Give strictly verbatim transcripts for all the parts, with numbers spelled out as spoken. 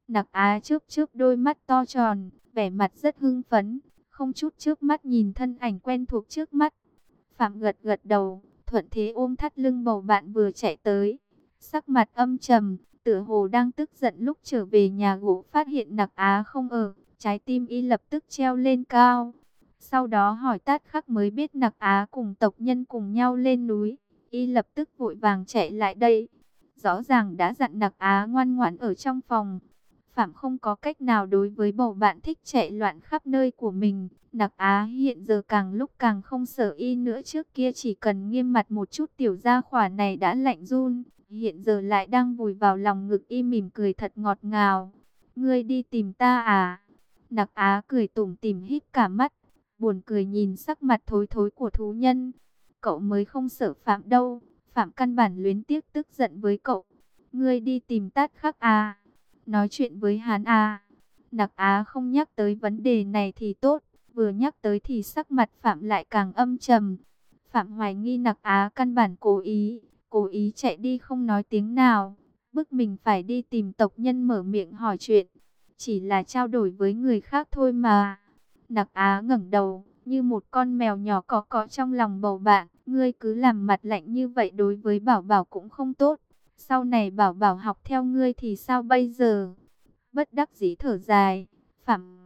Nặc Á chớp chớp đôi mắt to tròn, vẻ mặt rất hưng phấn, không chút trước mắt nhìn thân ảnh quen thuộc trước mắt. Phạm gật gật đầu, thuận thế ôm thắt lưng bầu bạn vừa chạy tới. Sắc mặt âm trầm, tựa hồ đang tức giận. Lúc trở về nhà gỗ phát hiện Nặc Á không ở, trái tim y lập tức treo lên cao. Sau đó hỏi Tát Khắc mới biết Nặc Á cùng tộc nhân cùng nhau lên núi. Y lập tức vội vàng chạy lại đây. Rõ ràng đã dặn Nặc Á ngoan ngoãn ở trong phòng. Phạm không có cách nào đối với bầu bạn thích chạy loạn khắp nơi của mình. Nặc Á hiện giờ càng lúc càng không sợ y nữa. Trước kia chỉ cần nghiêm mặt một chút tiểu gia khỏa này đã lạnh run. Hiện giờ lại đang vùi vào lòng ngực y mỉm cười thật ngọt ngào. Ngươi đi tìm ta à? Nặc Á cười tủm tỉm híp cả mắt. Buồn cười nhìn sắc mặt thối thối của thú nhân. Cậu mới không sợ Phạm đâu. Phạm căn bản luyến tiếc tức giận với cậu. Ngươi đi tìm Tát Khắc à? Nói chuyện với hắn à? Nặc Á không nhắc tới vấn đề này thì tốt. Vừa nhắc tới thì sắc mặt Phạm lại càng âm trầm. Phạm hoài nghi Nặc Á căn bản cố ý. Cố ý chạy đi không nói tiếng nào. Bức mình phải đi tìm tộc nhân mở miệng hỏi chuyện. Chỉ là trao đổi với người khác thôi mà. Nặc Á ngẩng đầu, như một con mèo nhỏ có cọ trong lòng bầu bạn. Ngươi cứ làm mặt lạnh như vậy đối với Bảo Bảo cũng không tốt. Sau này Bảo Bảo học theo ngươi thì sao bây giờ? Bất đắc dĩ thở dài, Phạm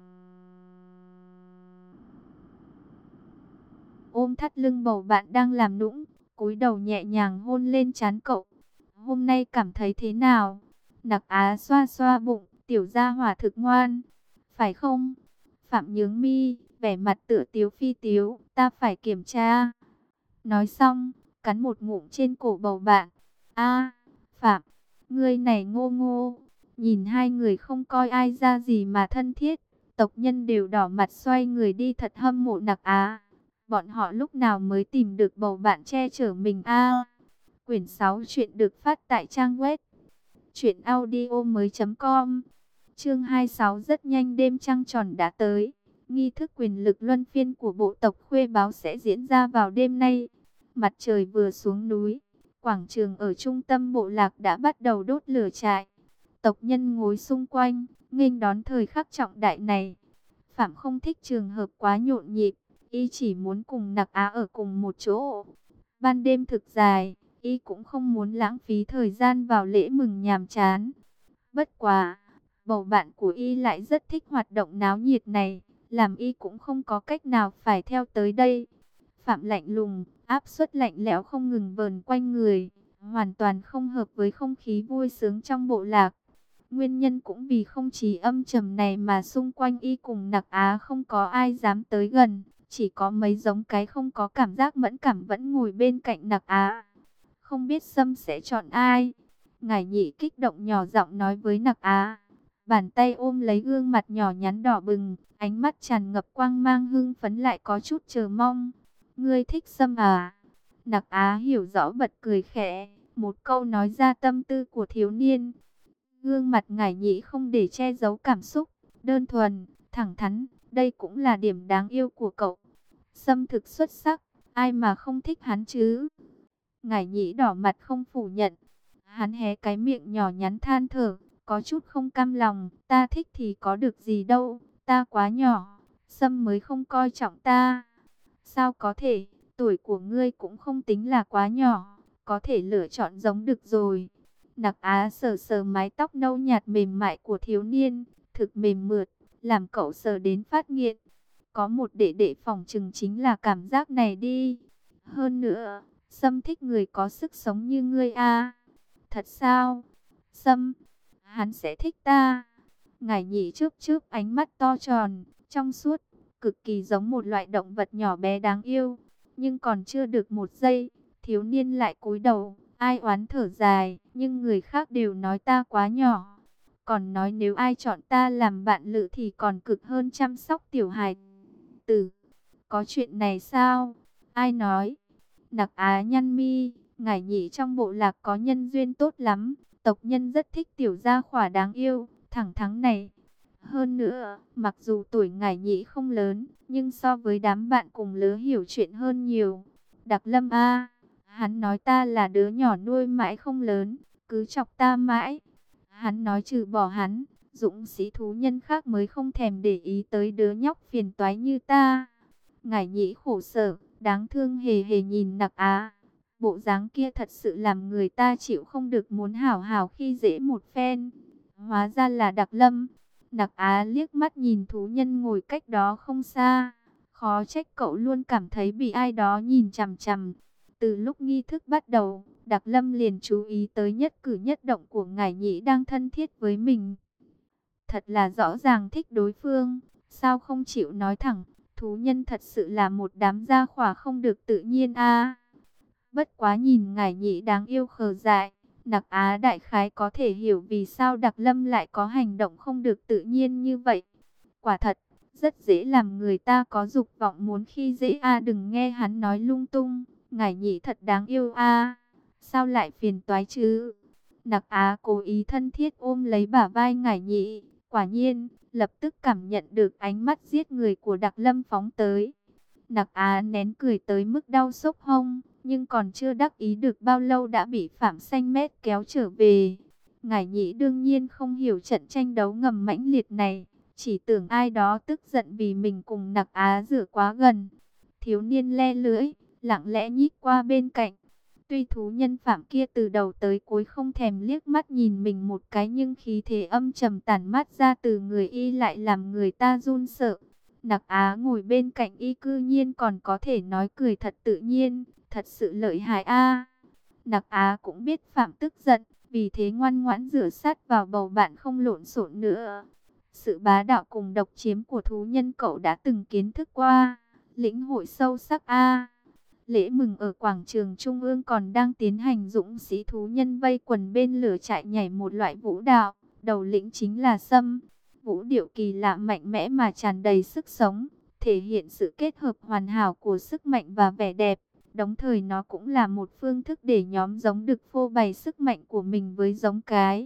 ôm thắt lưng bầu bạn đang làm nũng, cúi đầu nhẹ nhàng hôn lên trán cậu. Hôm nay cảm thấy thế nào? Nặc Á xoa xoa bụng, tiểu gia hỏa thực ngoan, phải không? Phạm nhướng mi, vẻ mặt tựa tiếu phi tiếu, ta phải kiểm tra. Nói xong, cắn một ngụm trên cổ bầu bạn. A, Phạm, ngươi này ngô ngô. Nhìn hai người không coi ai ra gì mà thân thiết, tộc nhân đều đỏ mặt xoay người đi thật hâm mộ Nặc Á. Bọn họ lúc nào mới tìm được bầu bạn che chở mình a? Quyển sáu chuyện được phát tại trang web truyện audio mới.com. Chương hai mươi sáu rất nhanh đêm trăng tròn đã tới. Nghi thức quyền lực luân phiên của bộ tộc Khuê Báo sẽ diễn ra vào đêm nay. Mặt trời vừa xuống núi, quảng trường ở trung tâm bộ lạc đã bắt đầu đốt lửa trại. Tộc nhân ngồi xung quanh, nghênh đón thời khắc trọng đại này. Phạm không thích trường hợp quá nhộn nhịp, y chỉ muốn cùng Nặc Á ở cùng một chỗ. Ban đêm thực dài, y cũng không muốn lãng phí thời gian vào lễ mừng nhàm chán. Bất quá, bầu bạn của y lại rất thích hoạt động náo nhiệt này, làm y cũng không có cách nào phải theo tới đây. Phạm lạnh lùng, áp suất lạnh lẽo không ngừng vờn quanh người, hoàn toàn không hợp với không khí vui sướng trong bộ lạc. Nguyên nhân cũng vì không khí âm trầm này mà xung quanh y cùng Nặc Á không có ai dám tới gần. Chỉ có mấy giống cái không có cảm giác mẫn cảm vẫn ngồi bên cạnh Nặc Á. Không biết Sâm sẽ chọn ai? Ngải Nhị kích động nhỏ giọng nói với Nặc Á. Bàn tay ôm lấy gương mặt nhỏ nhắn đỏ bừng, ánh mắt tràn ngập quang mang hưng phấn lại có chút chờ mong. Ngươi thích Sâm à? Nặc Á hiểu rõ bật cười khẽ, một câu nói ra tâm tư của thiếu niên. Gương mặt Ngải Nhị không để che giấu cảm xúc, đơn thuần, thẳng thắn, đây cũng là điểm đáng yêu của cậu. Sâm thực xuất sắc, ai mà không thích hắn chứ? Ngải Nhị đỏ mặt không phủ nhận. Hắn hé cái miệng nhỏ nhắn than thở, có chút không cam lòng, ta thích thì có được gì đâu, ta quá nhỏ, Sâm mới không coi trọng ta. Sao có thể, tuổi của ngươi cũng không tính là quá nhỏ, có thể lựa chọn giống được rồi. Nặc Á sờ sờ mái tóc nâu nhạt mềm mại của thiếu niên, thực mềm mượt, làm cậu sờ đến phát nghiện. Có một đệ đệ phỏng chừng chính là cảm giác này đi. Hơn nữa, Sâm thích người có sức sống như ngươi a. Thật sao? Sâm, hắn sẽ thích ta. Ngải Nhị chớp chớp ánh mắt to tròn, trong suốt, cực kỳ giống một loại động vật nhỏ bé đáng yêu. Nhưng còn chưa được một giây, thiếu niên lại cúi đầu, ai oán thở dài, nhưng người khác đều nói ta quá nhỏ. Còn nói nếu ai chọn ta làm bạn lữ thì còn cực hơn chăm sóc tiểu hài tử. Có chuyện này sao? Ai nói? Nặc Á nhăn mi, Ngải Nhị trong bộ lạc có nhân duyên tốt lắm, tộc nhân rất thích tiểu gia khỏa đáng yêu, thẳng thắn này. Hơn nữa, mặc dù tuổi Ngải Nhị không lớn, nhưng so với đám bạn cùng lứa hiểu chuyện hơn nhiều. Đặc Lâm a, hắn nói ta là đứa nhỏ nuôi mãi không lớn, cứ chọc ta mãi. Hắn nói trừ bỏ hắn, Dũng sĩ thú nhân khác mới không thèm để ý tới đứa nhóc phiền toái như ta. Ngải Nhĩ khổ sở, đáng thương hề hề nhìn Nặc Á. Bộ dáng kia thật sự làm người ta chịu không được, muốn hảo hảo khi dễ một phen. Hóa ra là Đặc Lâm. Nặc Á liếc mắt nhìn thú nhân ngồi cách đó không xa. Khó trách cậu luôn cảm thấy bị ai đó nhìn chằm chằm. Từ lúc nghi thức bắt đầu, Đặc Lâm liền chú ý tới nhất cử nhất động của Ngải Nhĩ đang thân thiết với mình. Thật là rõ ràng thích đối phương, sao không chịu nói thẳng, thú nhân thật sự là một đám gia khỏa không được tự nhiên a. Bất quá nhìn Ngải Nhĩ đáng yêu khờ dại, Nặc Á đại khái có thể hiểu vì sao Đặc Lâm lại có hành động không được tự nhiên như vậy. Quả thật, rất dễ làm người ta có dục vọng muốn khi dễ a. Đừng nghe hắn nói lung tung, Ngải Nhĩ thật đáng yêu a. Sao lại phiền toái chứ? Nặc Á cố ý thân thiết ôm lấy bả vai Ngải Nhĩ. Quả nhiên, lập tức cảm nhận được ánh mắt giết người của Đặc Lâm phóng tới. Nặc Á nén cười tới mức đau xốc hông, nhưng còn chưa đắc ý được bao lâu đã bị Phạm Xanh Mét kéo trở về. Ngải Nhĩ đương nhiên không hiểu trận tranh đấu ngầm mãnh liệt này, chỉ tưởng ai đó tức giận vì mình cùng Nặc Á rửa quá gần. Thiếu niên le lưỡi, lặng lẽ nhích qua bên cạnh. Tuy thú nhân Phạm kia từ đầu tới cuối không thèm liếc mắt nhìn mình một cái, nhưng khí thế âm trầm tản mát ra từ người y lại làm người ta run sợ. Nặc Á ngồi bên cạnh y cư nhiên còn có thể nói cười thật tự nhiên, thật sự lợi hại a. Nặc Á cũng biết Phạm tức giận, vì thế ngoan ngoãn rửa sát vào bầu bạn không lộn xộn nữa. Sự bá đạo cùng độc chiếm của thú nhân cậu đã từng kiến thức qua, lĩnh hội sâu sắc a. Lễ mừng ở quảng trường Trung ương còn đang tiến hành, dũng sĩ thú nhân vây quần bên lửa trại nhảy một loại vũ đạo, đầu lĩnh chính là Sâm. Vũ điệu kỳ lạ mạnh mẽ mà tràn đầy sức sống, thể hiện sự kết hợp hoàn hảo của sức mạnh và vẻ đẹp. Đồng thời nó cũng là một phương thức để nhóm giống đực phô bày sức mạnh của mình với giống cái.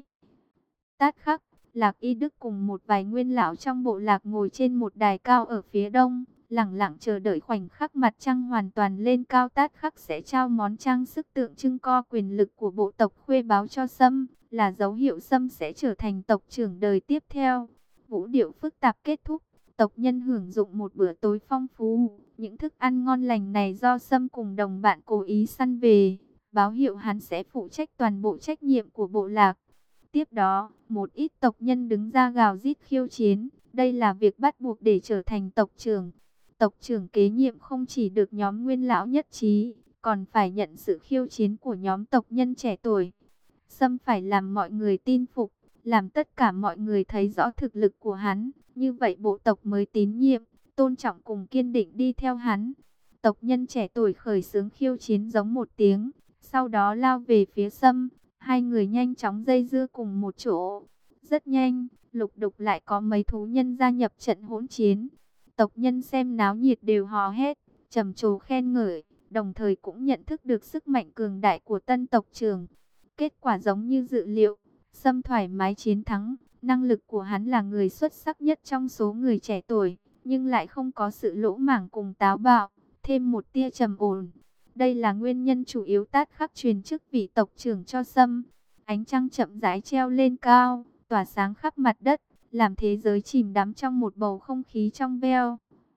Tát khắc, Lạc Y Đức cùng một vài nguyên lão trong bộ lạc ngồi trên một đài cao ở phía đông, lẳng lặng chờ đợi khoảnh khắc mặt trăng hoàn toàn lên cao. Tát khắc sẽ trao món trang sức tượng trưng co quyền lực của bộ tộc Khuê Báo cho Sâm, là dấu hiệu Sâm sẽ trở thành tộc trưởng đời tiếp theo. Vũ điệu phức tạp kết thúc, tộc nhân hưởng dụng một bữa tối phong phú. Những thức ăn ngon lành này do Sâm cùng đồng bạn cố ý săn về, báo hiệu hắn sẽ phụ trách toàn bộ trách nhiệm của bộ lạc. Tiếp đó, một ít tộc nhân đứng ra gào rít khiêu chiến. Đây là việc bắt buộc để trở thành tộc trưởng. Tộc trưởng kế nhiệm không chỉ được nhóm nguyên lão nhất trí, còn phải nhận sự khiêu chiến của nhóm tộc nhân trẻ tuổi. Sâm phải làm mọi người tin phục, làm tất cả mọi người thấy rõ thực lực của hắn. Như vậy bộ tộc mới tín nhiệm, tôn trọng cùng kiên định đi theo hắn. Tộc nhân trẻ tuổi khởi xướng khiêu chiến giống một tiếng, sau đó lao về phía Sâm. Hai người nhanh chóng dây dưa cùng một chỗ. Rất nhanh, lục đục lại có mấy thú nhân gia nhập trận hỗn chiến. Tộc nhân xem náo nhiệt đều hò hét, trầm trồ khen ngợi, đồng thời cũng nhận thức được sức mạnh cường đại của tân tộc trưởng. Kết quả giống như dự liệu, Sâm thoải mái chiến thắng. Năng lực của hắn là người xuất sắc nhất trong số người trẻ tuổi, nhưng lại không có sự lỗ mãng cùng táo bạo, thêm một tia trầm ổn. Đây là nguyên nhân chủ yếu Tát khắc truyền chức vị tộc trưởng cho Sâm. Ánh trăng chậm rãi treo lên cao, tỏa sáng khắp mặt đất, làm thế giới chìm đắm trong một bầu không khí trong veo.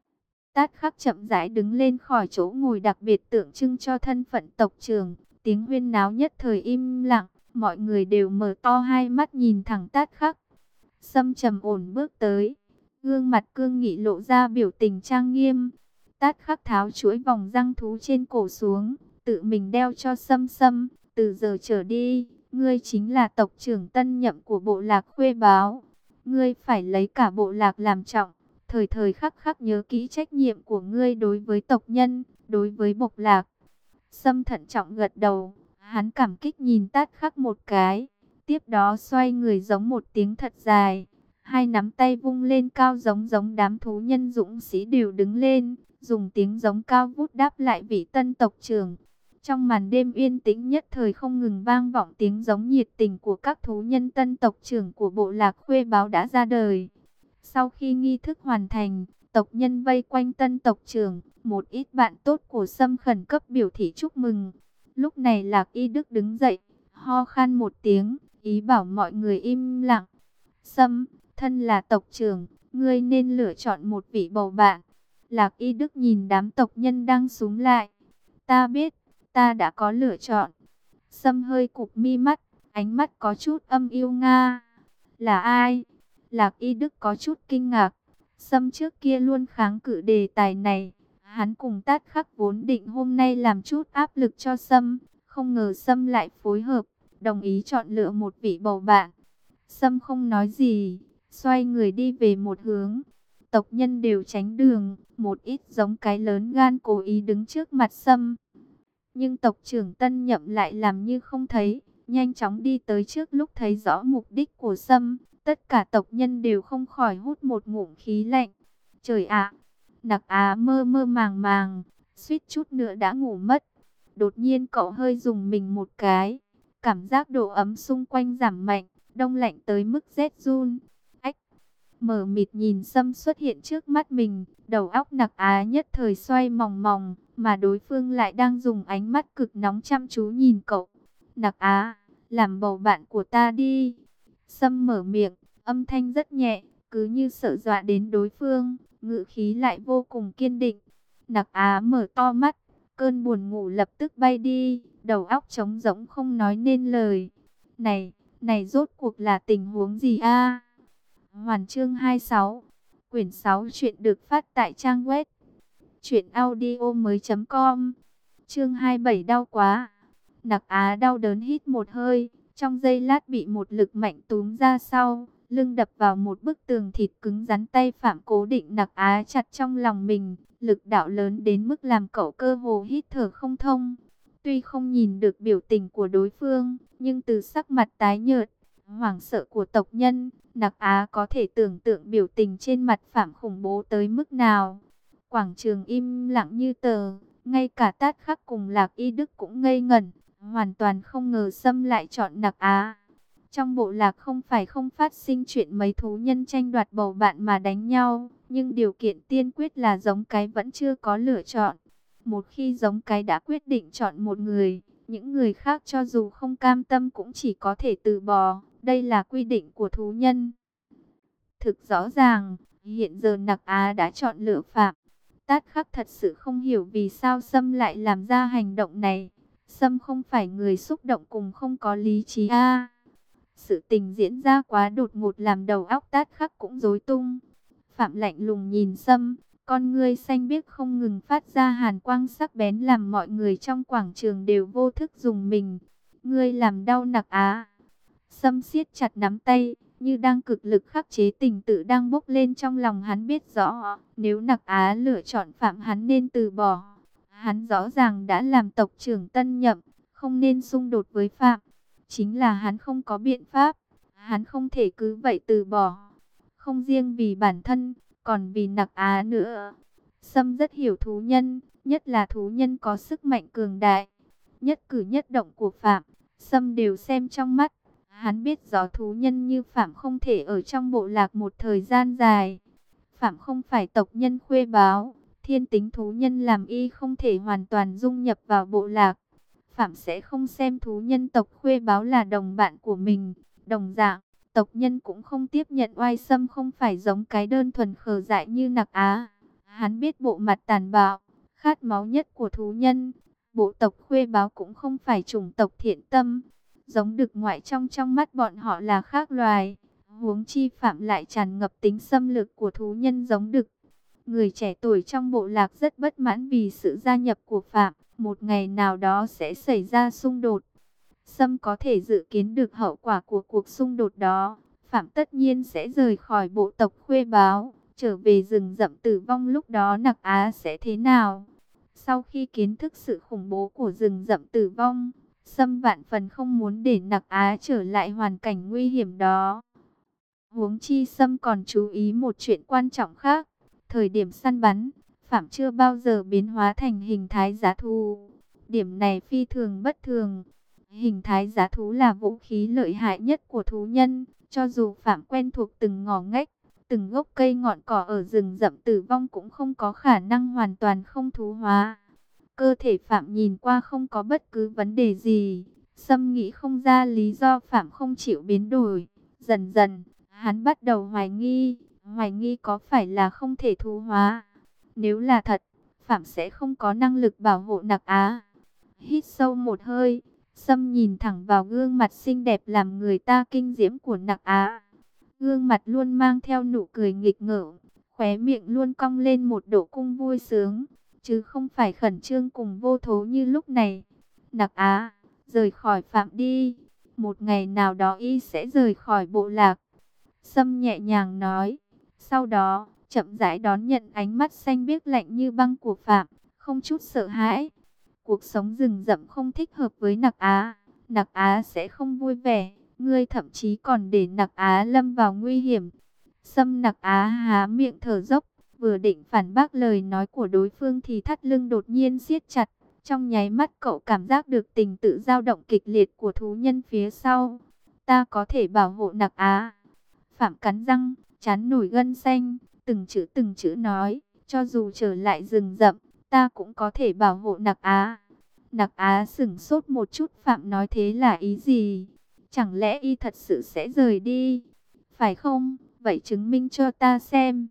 Tát khắc chậm rãi đứng lên khỏi chỗ ngồi đặc biệt tượng trưng cho thân phận tộc trưởng. Tiếng huyên náo nhất thời im lặng, mọi người đều mở to hai mắt nhìn thẳng Tát khắc. Sâm trầm ổn bước tới, gương mặt cương nghị lộ ra biểu tình trang nghiêm. Tát khắc tháo chuỗi vòng răng thú trên cổ xuống, tự mình đeo cho Sâm. Sâm, từ giờ trở đi, ngươi chính là tộc trưởng tân nhậm của bộ lạc Khuê Báo. Ngươi phải lấy cả bộ lạc làm trọng, thời thời khắc khắc nhớ kỹ trách nhiệm của ngươi đối với tộc nhân, đối với bộ lạc. Sâm thận trọng gật đầu, hắn cảm kích nhìn Tát khắc một cái, tiếp đó xoay người giống một tiếng thật dài. Hai nắm tay vung lên cao giống giống đám thú nhân dũng sĩ đều đứng lên, dùng tiếng giống cao vút đáp lại vị tân tộc trưởng. Trong màn đêm yên tĩnh nhất thời không ngừng vang vọng tiếng giống nhiệt tình của các thú nhân. Tân tộc trưởng của bộ lạc Khuê Báo đã ra đời. Sau khi nghi thức hoàn thành, tộc nhân vây quanh tân tộc trưởng, một ít bạn tốt của Sâm khẩn cấp biểu thị chúc mừng. Lúc này Lạc Y Đức đứng dậy, ho khan một tiếng, ý bảo mọi người im lặng. Sâm, thân là tộc trưởng, ngươi nên lựa chọn một vị bầu bạn. Lạc Y Đức nhìn đám tộc nhân đang xúm lại. Ta biết, ta đã có lựa chọn. Sâm hơi cụp mi mắt, ánh mắt có chút âm yêu nga. Là ai? Lạc Y Đức có chút kinh ngạc. Sâm trước kia luôn kháng cự đề tài này. Hắn cùng Tát Khắc vốn định hôm nay làm chút áp lực cho Sâm. Không ngờ Sâm lại phối hợp, đồng ý chọn lựa một vị bầu bạn. Sâm không nói gì, xoay người đi về một hướng. Tộc nhân đều tránh đường, một ít giống cái lớn gan cố ý đứng trước mặt Sâm. Nhưng tộc trưởng Tân Nhậm lại làm như không thấy, nhanh chóng đi tới trước. Lúc thấy rõ mục đích của Sâm, tất cả tộc nhân đều không khỏi hút một ngụm khí lạnh. Trời ạ, Nặc Á mơ mơ màng màng, suýt chút nữa đã ngủ mất. Đột nhiên cậu hơi dùng mình một cái, cảm giác độ ấm xung quanh giảm mạnh, đông lạnh tới mức rét run. Ách, mờ mịt nhìn Sâm xuất hiện trước mắt mình, đầu óc Nặc Á nhất thời xoay mòng mòng, mà đối phương lại đang dùng ánh mắt cực nóng chăm chú nhìn cậu. Nặc Á, làm bầu bạn của ta đi. Sâm mở miệng, âm thanh rất nhẹ, cứ như sợ dọa đến đối phương, ngữ khí lại vô cùng kiên định. Nặc Á mở to mắt, cơn buồn ngủ lập tức bay đi, đầu óc trống rỗng không nói nên lời. Này, này rốt cuộc là tình huống gì a? Hoàn chương hai mươi sáu, quyển sáu chuyện được phát tại trang web truyện audio mới chấm com. Chương hai mươi bảy đau quá. Nặc Á đau đớn hít một hơi, trong giây lát bị một lực mạnh túm ra sau, lưng đập vào một bức tường thịt cứng rắn. Tay Phạm cố định Nặc Á chặt trong lòng mình, lực đạo lớn đến mức làm cậu cơ hồ hít thở không thông. Tuy không nhìn được biểu tình của đối phương, nhưng từ sắc mặt tái nhợt, hoảng sợ của tộc nhân, Nặc Á có thể tưởng tượng biểu tình trên mặt Phạm khủng bố tới mức nào. Quảng trường im lặng như tờ, ngay cả Tát Khắc cùng Lạc Y Đức cũng ngây ngẩn, hoàn toàn không ngờ Sâm lại chọn Nặc Á. Trong bộ lạc không phải không phát sinh chuyện mấy thú nhân tranh đoạt bầu bạn mà đánh nhau, nhưng điều kiện tiên quyết là giống cái vẫn chưa có lựa chọn. Một khi giống cái đã quyết định chọn một người, những người khác cho dù không cam tâm cũng chỉ có thể từ bỏ. Đây là quy định của thú nhân. Thực rõ ràng, hiện giờ Nặc Á đã chọn lựa Phạm. Tát Khắc thật sự không hiểu vì sao Sâm lại làm ra hành động này. Sâm không phải người xúc động cùng không có lý trí a. Sự tình diễn ra quá đột ngột làm đầu óc Tát Khắc cũng rối tung. Phạm lạnh lùng nhìn Sâm, con ngươi xanh biếc không ngừng phát ra hàn quang sắc bén làm mọi người trong quảng trường đều vô thức dùng mình. Ngươi làm đau Nặc Á. Sâm siết chặt nắm tay, như đang cực lực khắc chế tình tự đang bốc lên trong lòng. Hắn biết rõ, nếu Nặc Á lựa chọn Phạm hắn nên từ bỏ. Hắn rõ ràng đã làm tộc trưởng Tân Nhậm, không nên xung đột với Phạm. Chính là hắn không có biện pháp, hắn không thể cứ vậy từ bỏ. Không riêng vì bản thân, còn vì Nặc Á nữa. Sâm rất hiểu thú nhân, nhất là thú nhân có sức mạnh cường đại. Nhất cử nhất động của Phạm, Sâm đều xem trong mắt. Hắn biết rõ thú nhân như Phạm không thể ở trong bộ lạc một thời gian dài. Phạm không phải tộc nhân khuê báo, thiên tính thú nhân làm y không thể hoàn toàn dung nhập vào bộ lạc. Phạm sẽ không xem thú nhân tộc khuê báo là đồng bạn của mình. Đồng dạng, tộc nhân cũng không tiếp nhận oai xâm không phải giống cái đơn thuần khờ dại như Nặc Á. Hắn biết bộ mặt tàn bạo, khát máu nhất của thú nhân. Bộ tộc khuê báo cũng không phải chủng tộc thiện tâm. Giống đực ngoại trong trong mắt bọn họ là khác loài. Huống chi Phạm lại tràn ngập tính xâm lược của thú nhân giống đực. Người trẻ tuổi trong bộ lạc rất bất mãn vì sự gia nhập của Phạm. Một ngày nào đó sẽ xảy ra xung đột. Sâm có thể dự kiến được hậu quả của cuộc xung đột đó. Phạm tất nhiên sẽ rời khỏi bộ tộc khuê báo, trở về rừng rậm Tử Vong. Lúc đó Nặc Á sẽ thế nào? Sau khi kiến thức sự khủng bố của rừng rậm Tử Vong, Sâm vạn phần không muốn để Nặc Á trở lại hoàn cảnh nguy hiểm đó. Huống chi Sâm còn chú ý một chuyện quan trọng khác. Thời điểm săn bắn, Phạm chưa bao giờ biến hóa thành hình thái giá thú. Điểm này phi thường bất thường. Hình thái giá thú là vũ khí lợi hại nhất của thú nhân. Cho dù Phạm quen thuộc từng ngõ ngách, từng gốc cây ngọn cỏ ở rừng rậm Tử Vong cũng không có khả năng hoàn toàn không thú hóa. Cơ thể Phạm nhìn qua không có bất cứ vấn đề gì. Sâm nghĩ không ra lý do Phạm không chịu biến đổi. Dần dần, Hắn bắt đầu hoài nghi, hoài nghi có phải là không thể thú hóa. Nếu là thật, Phạm sẽ không có năng lực bảo hộ Nặc Á. Hít sâu một hơi, Sâm nhìn thẳng vào gương mặt xinh đẹp làm người ta kinh diễm của Nặc Á. Gương mặt luôn mang theo nụ cười nghịch ngợm, khóe miệng luôn cong lên một độ cung vui sướng, chứ không phải khẩn trương cùng vô thố như lúc này. Nặc Á, rời khỏi Phạm đi. Một ngày nào đó y sẽ rời khỏi bộ lạc. Sâm nhẹ nhàng nói. Sau đó, chậm rãi đón nhận ánh mắt xanh biếc lạnh như băng của Phạm, không chút sợ hãi. Cuộc sống rừng rậm không thích hợp với Nặc Á. Nặc Á sẽ không vui vẻ. Ngươi thậm chí còn để Nặc Á lâm vào nguy hiểm. Sâm Nặc Á há miệng thở dốc, vừa định phản bác lời nói của đối phương thì thắt lưng đột nhiên siết chặt. Trong nháy mắt cậu cảm giác được tình tự dao động kịch liệt của thú nhân phía sau. Ta có thể bảo hộ Nặc Á. Phạm cắn răng, trán nổi gân xanh, từng chữ từng chữ nói, cho dù trở lại rừng rậm, ta cũng có thể bảo hộ Nặc Á. Nặc Á sửng sốt một chút, Phạm nói thế là ý gì? Chẳng lẽ y thật sự sẽ rời đi? Phải không? Vậy chứng minh cho ta xem.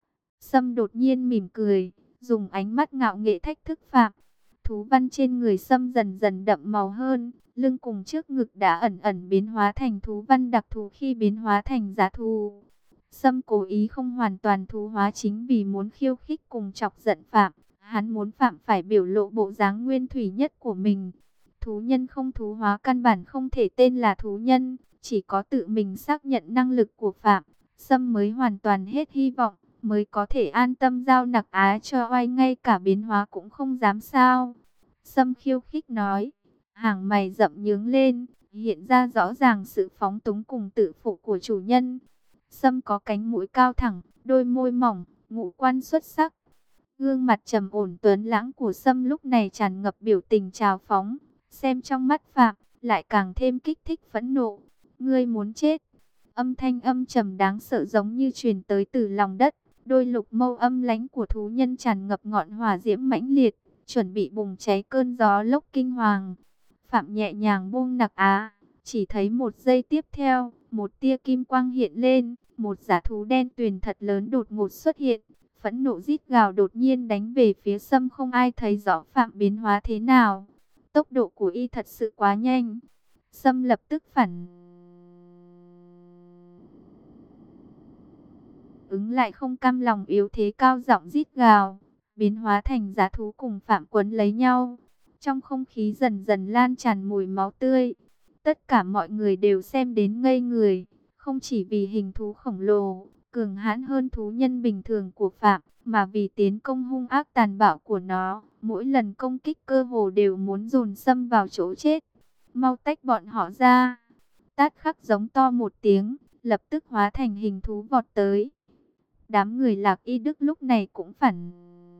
Sâm đột nhiên mỉm cười, dùng ánh mắt ngạo nghễ thách thức Phạm. Thú văn trên người Sâm dần dần đậm màu hơn, lưng cùng trước ngực đã ẩn ẩn biến hóa thành thú văn đặc thù khi biến hóa thành giá thú. Sâm cố ý không hoàn toàn thú hóa chính vì muốn khiêu khích cùng chọc giận Phạm. Hắn muốn Phạm phải biểu lộ bộ dáng nguyên thủy nhất của mình. Thú nhân không thú hóa căn bản không thể tên là thú nhân, chỉ có tự mình xác nhận năng lực của Phạm, Sâm mới hoàn toàn hết hy vọng, mới có thể an tâm giao Nặc Á cho oai, ngay cả biến hóa cũng không dám sao. Sâm khiêu khích nói, hàng mày rậm nhướng lên, hiện ra rõ ràng sự phóng túng cùng tự phụ của chủ nhân. Sâm có cánh mũi cao thẳng, đôi môi mỏng, ngũ quan xuất sắc. Gương mặt trầm ổn tuấn lãng của Sâm lúc này tràn ngập biểu tình trào phóng, xem trong mắt Phạm lại càng thêm kích thích phẫn nộ. Ngươi muốn chết. Âm thanh âm trầm đáng sợ giống như truyền tới từ lòng đất. Đôi lục mâu âm lãnh của thú nhân tràn ngập ngọn hỏa diễm mãnh liệt, chuẩn bị bùng cháy cơn gió lốc kinh hoàng. Phạm nhẹ nhàng buông Nặc Á, chỉ thấy một giây tiếp theo, một tia kim quang hiện lên, một dã thú đen tuyền thật lớn đột ngột xuất hiện, phẫn nộ rít gào đột nhiên đánh về phía Sâm. Không ai thấy rõ Phạm biến hóa thế nào, tốc độ của y thật sự quá nhanh. Sâm lập tức phản ứng lại, không cam lòng yếu thế cao giọng rít gào, biến hóa thành dã thú cùng Phạm quấn lấy nhau. Trong không khí dần dần lan tràn mùi máu tươi. Tất cả mọi người đều xem đến ngây người, không chỉ vì hình thú khổng lồ, cường hãn hơn thú nhân bình thường của Phạm, mà vì tiến công hung ác tàn bạo của nó. Mỗi lần công kích cơ hồ đều muốn dồn Sâm vào chỗ chết. Mau tách bọn họ ra. Tát khắc giống to một tiếng, lập tức hóa thành hình thú vọt tới. Đám người Lạc Y Đức lúc này cũng phản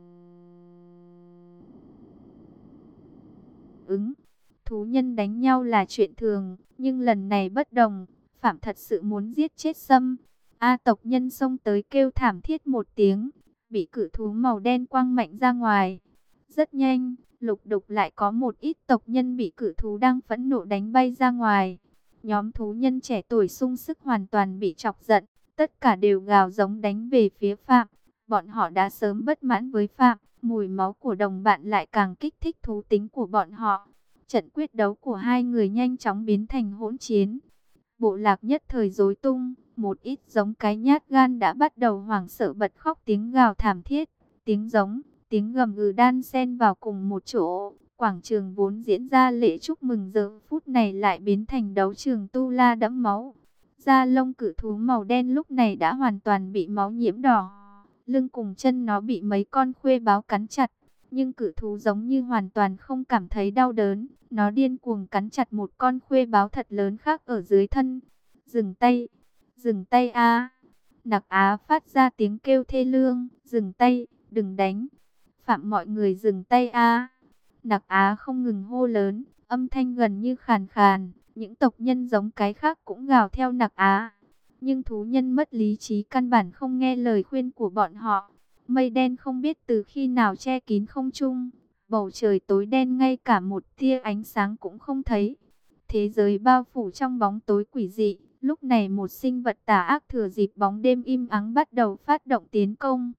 ứng. Thú nhân đánh nhau là chuyện thường, nhưng lần này bất đồng. Phạm thật sự muốn giết chết Sâm. A tộc nhân xông tới kêu thảm thiết một tiếng, bị cự thú màu đen quăng mạnh ra ngoài. Rất nhanh, lục đục lại có một ít tộc nhân bị cự thú đang phẫn nộ đánh bay ra ngoài. Nhóm thú nhân trẻ tuổi sung sức hoàn toàn bị chọc giận, tất cả đều gào giống đánh về phía Phạm. Bọn họ đã sớm bất mãn với Phạm, mùi máu của đồng bạn lại càng kích thích thú tính của bọn họ. Trận quyết đấu của hai người nhanh chóng biến thành hỗn chiến. Bộ lạc nhất thời rối tung, một ít giống cái nhát gan đã bắt đầu hoảng sợ bật khóc, tiếng gào thảm thiết, tiếng giống, tiếng gầm gừ đan xen vào cùng một chỗ. Quảng trường vốn diễn ra lễ chúc mừng giờ phút này lại biến thành đấu trường tu la đẫm máu. Da lông cự thú màu đen lúc này đã hoàn toàn bị máu nhiễm đỏ. Lưng cùng chân nó bị mấy con khuê báo cắn chặt. Nhưng cự thú giống như hoàn toàn không cảm thấy đau đớn. Nó điên cuồng cắn chặt một con khuê báo thật lớn khác ở dưới thân. Dừng tay, dừng tay a. Nặc Á phát ra tiếng kêu thê lương. Dừng tay, đừng đánh. Phạm, mọi người dừng tay a. Nặc Á không ngừng hô lớn, âm thanh gần như khàn khàn. Những tộc nhân giống cái khác cũng gào theo Nặc Á. Nhưng thú nhân mất lý trí căn bản không nghe lời khuyên của bọn họ. Mây đen không biết từ khi nào che kín không trung. Bầu trời tối đen, ngay cả một tia ánh sáng cũng không thấy. Thế giới bao phủ trong bóng tối quỷ dị. Lúc này một sinh vật tà ác thừa dịp bóng đêm im ắng bắt đầu phát động tiến công.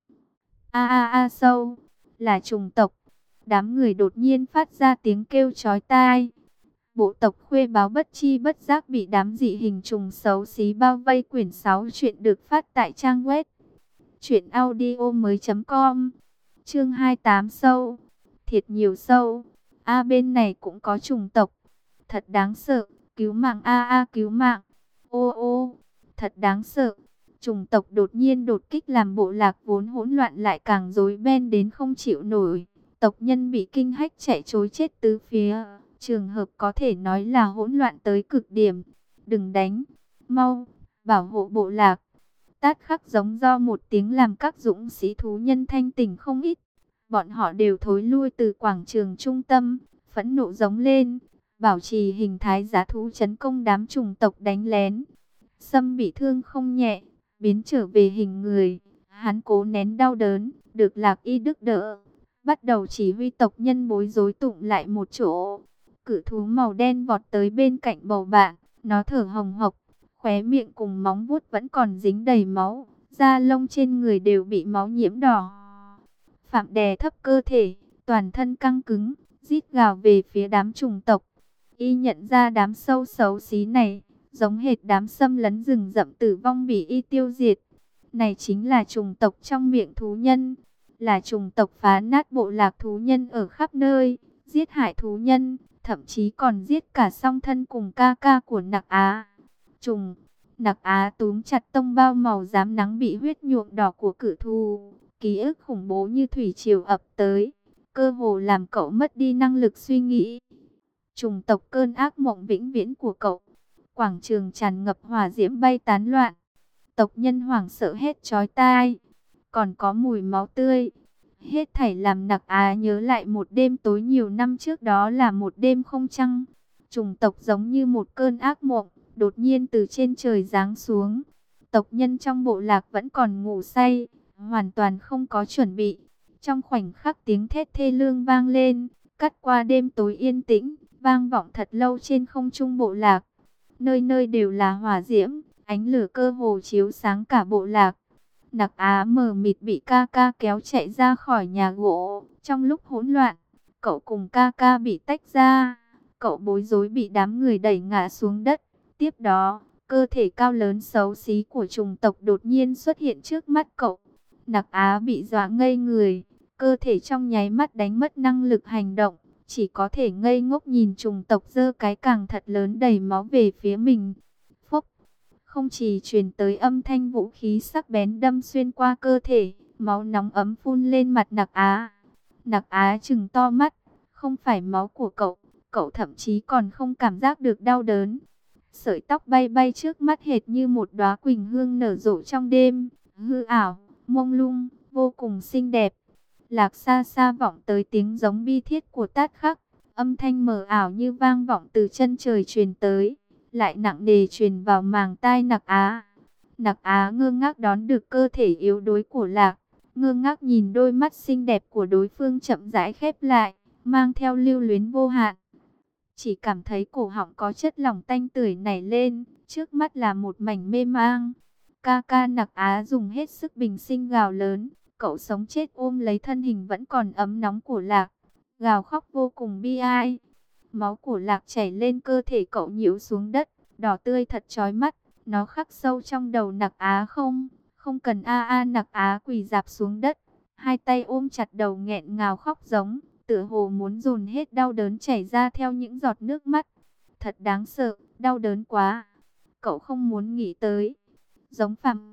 A a a sâu, là trùng tộc. Đám người đột nhiên phát ra tiếng kêu chói tai. Bộ tộc Khuê Báo bất chi bất giác bị đám dị hình trùng xấu xí bao vây. Quyển sáu chuyện được phát tại trang web truyện audio mới.com. Chương hai mươi tám sâu. Thiệt nhiều sâu. A bên này cũng có trùng tộc. Thật đáng sợ. Cứu mạng a a cứu mạng. Ô ô, thật đáng sợ. Trùng tộc đột nhiên đột kích làm bộ lạc vốn hỗn loạn lại càng rối beng đến không chịu nổi. Tộc nhân bị kinh hách chạy trối chết tứ phía. Trường hợp có thể nói là hỗn loạn tới cực điểm. Đừng đánh, mau, bảo hộ bộ lạc. Tát khắc giống do một tiếng làm các dũng sĩ thú nhân thanh tỉnh không ít. Bọn họ đều thối lui từ quảng trường trung tâm, phẫn nộ giống lên, bảo trì hình thái giá thú trấn công đám trùng tộc đánh lén. Sâm bị thương không nhẹ, biến trở về hình người. Hắn cố nén đau đớn, được Lạc Y Đức đỡ. Bắt đầu chỉ huy tộc nhân bối rối tụng lại một chỗ. Cự thú màu đen vọt tới bên cạnh bầu bạn. Nó thở hồng hộc, khóe miệng cùng móng vuốt vẫn còn dính đầy máu. Da lông trên người đều bị máu nhiễm đỏ. Phạm đè thấp cơ thể, toàn thân căng cứng, rít gào về phía đám trùng tộc. Y nhận ra đám sâu xấu xí này, giống hệt đám xâm lấn rừng rậm tử vong bị y tiêu diệt. Này chính là trùng tộc trong miệng thú nhân, là trùng tộc phá nát bộ lạc thú nhân ở khắp nơi, giết hại thú nhân, thậm chí còn giết cả song thân cùng ca ca của Nặc Á. Trùng, Nặc Á túm chặt tông bao màu rám nắng bị huyết nhuộm đỏ của cự thú, ký ức khủng bố như thủy triều ập tới, cơ hồ làm cậu mất đi năng lực suy nghĩ. Trùng tộc cơn ác mộng vĩnh viễn của cậu. Quảng trường tràn ngập hỏa diễm bay tán loạn. Tộc nhân hoảng sợ hết chói tai. Còn có mùi máu tươi. Hết thảy làm Nặc Á nhớ lại một đêm tối nhiều năm trước đó là một đêm không trăng. Trùng tộc giống như một cơn ác mộng, đột nhiên từ trên trời giáng xuống. Tộc nhân trong bộ lạc vẫn còn ngủ say, hoàn toàn không có chuẩn bị. Trong khoảnh khắc tiếng thét thê lương vang lên, cắt qua đêm tối yên tĩnh, vang vọng thật lâu trên không trung bộ lạc. Nơi nơi đều là hỏa diễm, ánh lửa cơ hồ chiếu sáng cả bộ lạc. Nặc Á mờ mịt bị ca ca kéo chạy ra khỏi nhà gỗ. Trong lúc hỗn loạn, cậu cùng ca ca bị tách ra. Cậu bối rối bị đám người đẩy ngã xuống đất. Tiếp đó, cơ thể cao lớn xấu xí của trùng tộc đột nhiên xuất hiện trước mắt cậu. Nặc Á bị dọa ngây người, cơ thể trong nháy mắt đánh mất năng lực hành động. Chỉ có thể ngây ngốc nhìn trùng tộc giơ cái càng thật lớn đầy máu về phía mình. Phốc, không chỉ truyền tới âm thanh vũ khí sắc bén đâm xuyên qua cơ thể, máu nóng ấm phun lên mặt Nặc Á. Nặc Á trừng to mắt, không phải máu của cậu, cậu thậm chí còn không cảm giác được đau đớn. Sợi tóc bay bay trước mắt hệt như một đóa quỳnh hương nở rộ trong đêm, hư ảo, mông lung, vô cùng xinh đẹp. Lạc xa xa vọng tới tiếng giống bi thiết của Tát khắc, âm thanh mờ ảo như vang vọng từ chân trời truyền tới, lại nặng nề truyền vào màng tai Nặc Á. Nặc Á ngơ ngác đón được cơ thể yếu đuối của Lạc, ngơ ngác nhìn đôi mắt xinh đẹp của đối phương chậm rãi khép lại, mang theo lưu luyến vô hạn. Chỉ cảm thấy cổ họng có chất lỏng tanh tưởi nảy lên, trước mắt là một mảnh mê mang. Ca ca Nặc Á dùng hết sức bình sinh gào lớn. Cậu sống chết ôm lấy thân hình vẫn còn ấm nóng của Lạc, gào khóc vô cùng bi ai. Máu của Lạc chảy lên cơ thể cậu nhiễu xuống đất, đỏ tươi thật chói mắt. Nó khắc sâu trong đầu Nặc Á. Không, không cần a a. Nặc Á quỳ rạp xuống đất, hai tay ôm chặt đầu nghẹn ngào khóc giống, tựa hồ muốn dồn hết đau đớn chảy ra theo những giọt nước mắt. Thật đáng sợ, đau đớn quá. Cậu không muốn nghĩ tới. Giống Phạm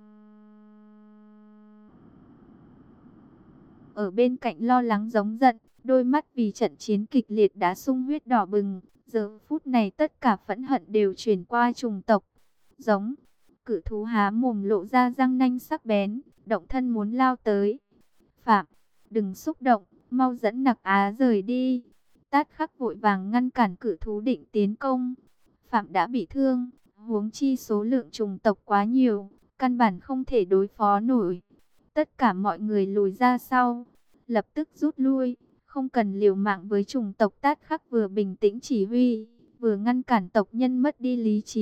ở bên cạnh lo lắng giống giận, đôi mắt vì trận chiến kịch liệt đã sung huyết đỏ bừng. Giờ phút này tất cả phẫn hận đều chuyển qua trùng tộc. Giống, cự thú há mồm lộ ra răng nanh sắc bén, động thân muốn lao tới. Phạm, đừng xúc động, mau dẫn Nặc Á rời đi. Tát khắc vội vàng ngăn cản cự thú định tiến công. Phạm đã bị thương, huống chi số lượng trùng tộc quá nhiều, căn bản không thể đối phó nổi. Tất cả mọi người lùi ra sau, lập tức rút lui, không cần liều mạng với trùng tộc. Tát khắc vừa bình tĩnh chỉ huy, vừa ngăn cản tộc nhân mất đi lý trí,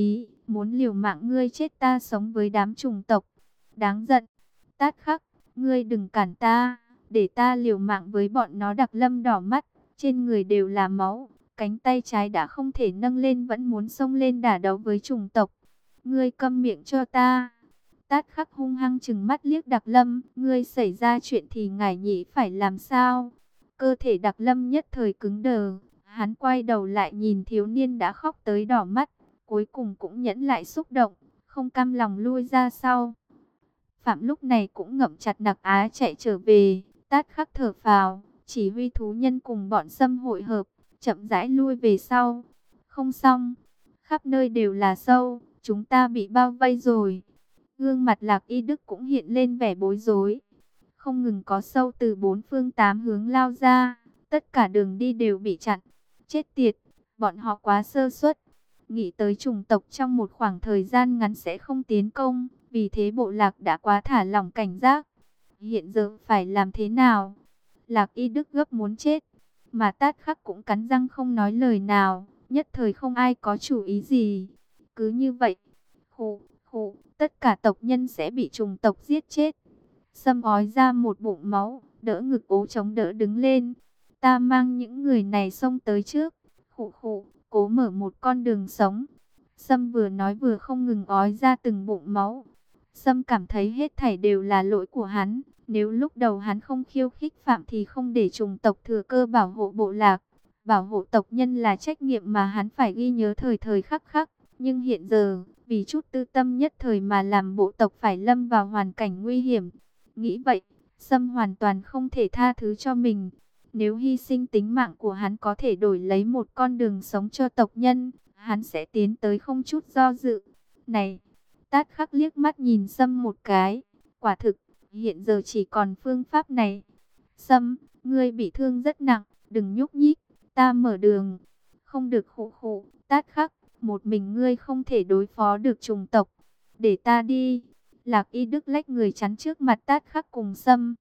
muốn liều mạng ngươi chết ta sống với đám chủng tộc. Đáng giận, Tát Khắc, ngươi đừng cản ta, để ta liều mạng với bọn nó. Đặc Lâm đỏ mắt, trên người đều là máu, cánh tay trái đã không thể nâng lên, vẫn muốn xông lên đả đấu với chủng tộc. Ngươi câm miệng cho ta. Tát Khắc hung hăng trừng mắt liếc Đặc Lâm, ngươi xảy ra chuyện thì ngài nhĩ phải làm sao? Cơ thể Đặc Lâm nhất thời cứng đờ, hắn quay đầu lại nhìn thiếu niên đã khóc tới đỏ mắt, cuối cùng cũng nhẫn lại xúc động, không cam lòng lui ra sau. Phạm lúc này cũng ngậm chặt Nặc Á chạy trở về. Tát Khắc thở phào, chỉ huy thú nhân cùng bọn Sâm hội hợp, chậm rãi lui về sau. Không xong, khắp nơi đều là sâu, chúng ta bị bao vây rồi. Gương mặt Lạc Y Đức cũng hiện lên vẻ bối rối. Không ngừng có sâu từ bốn phương tám hướng lao ra, tất cả đường đi đều bị chặn. Chết tiệt, bọn họ quá sơ suất. Nghĩ tới chủng tộc trong một khoảng thời gian ngắn sẽ không tiến công, vì thế bộ lạc đã quá thả lỏng cảnh giác. Hiện giờ phải làm thế nào? Lạc Y Đức gấp muốn chết, mà Tát Khắc cũng cắn răng không nói lời nào, nhất thời không ai có chủ ý gì. Cứ như vậy, khụ, khụ, tất cả tộc nhân sẽ bị chủng tộc giết chết. Sâm ói ra một bụng máu, đỡ ngực ố chống đỡ đứng lên. Ta mang những người này xông tới trước, khụ khụ, cố mở một con đường sống. Sâm vừa nói vừa không ngừng ói ra từng bụng máu. Sâm cảm thấy hết thảy đều là lỗi của hắn. Nếu lúc đầu hắn không khiêu khích Phạm thì không để chủng tộc thừa cơ bảo hộ bộ lạc. Bảo hộ tộc nhân là trách nhiệm mà hắn phải ghi nhớ thời thời khắc khắc. Nhưng hiện giờ, vì chút tư tâm nhất thời mà làm bộ tộc phải lâm vào hoàn cảnh nguy hiểm. Nghĩ vậy, Sâm hoàn toàn không thể tha thứ cho mình. Nếu hy sinh tính mạng của hắn có thể đổi lấy một con đường sống cho tộc nhân, hắn sẽ tiến tới không chút do dự. Này, Tát Khắc liếc mắt nhìn Sâm một cái. Quả thực, hiện giờ chỉ còn phương pháp này. Sâm, ngươi bị thương rất nặng, đừng nhúc nhích, ta mở đường. Không được khụ khụ, Tát Khắc, một mình ngươi không thể đối phó được chủng tộc. Để ta đi. Lạc Y Đức lách người chắn trước mặt Tát Khắc cùng Sâm.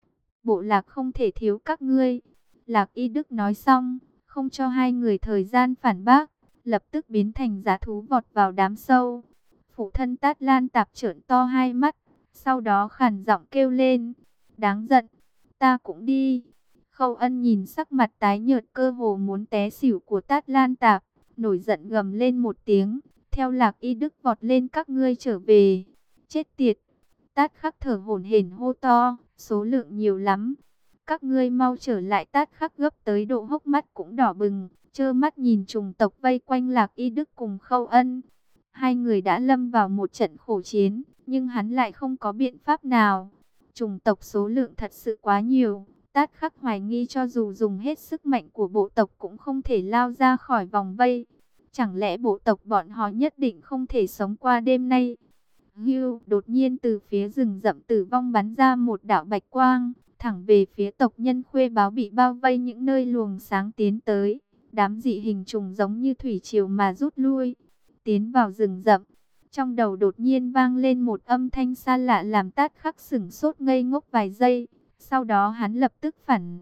Bộ lạc không thể thiếu các ngươi. Lạc Y Đức nói xong, không cho hai người thời gian phản bác, lập tức biến thành dã thú vọt vào đám sâu. Phụ thân Tát Lan Tạp trợn to hai mắt, sau đó khàn giọng kêu lên, đáng giận, ta cũng đi. Khâu Ân nhìn sắc mặt tái nhợt cơ hồ muốn té xỉu của Tát Lan Tạp, nổi giận gầm lên một tiếng, theo Lạc Y Đức vọt lên, các ngươi trở về. Chết tiệt! Tát Khắc thở hổn hển hô to, số lượng nhiều lắm. Các ngươi mau trở lại. Tát Khắc gấp tới độ hốc mắt cũng đỏ bừng, trơ mắt nhìn chủng tộc vây quanh Lạc Y Đức cùng Khâu Ân. Hai người đã lâm vào một trận khổ chiến, nhưng hắn lại không có biện pháp nào. Chủng tộc số lượng thật sự quá nhiều. Tát Khắc hoài nghi cho dù dùng hết sức mạnh của bộ tộc cũng không thể lao ra khỏi vòng vây. Chẳng lẽ bộ tộc bọn họ nhất định không thể sống qua đêm nay? Hưu, đột nhiên từ phía rừng rậm tử vong bắn ra một đạo bạch quang, thẳng về phía tộc nhân Khuê Báo bị bao vây những nơi luồng sáng tiến tới. Đám dị hình trùng giống như thủy triều mà rút lui, tiến vào rừng rậm. Trong đầu đột nhiên vang lên một âm thanh xa lạ làm Tát Khắc sửng sốt ngây ngốc vài giây. Sau đó hắn lập tức phản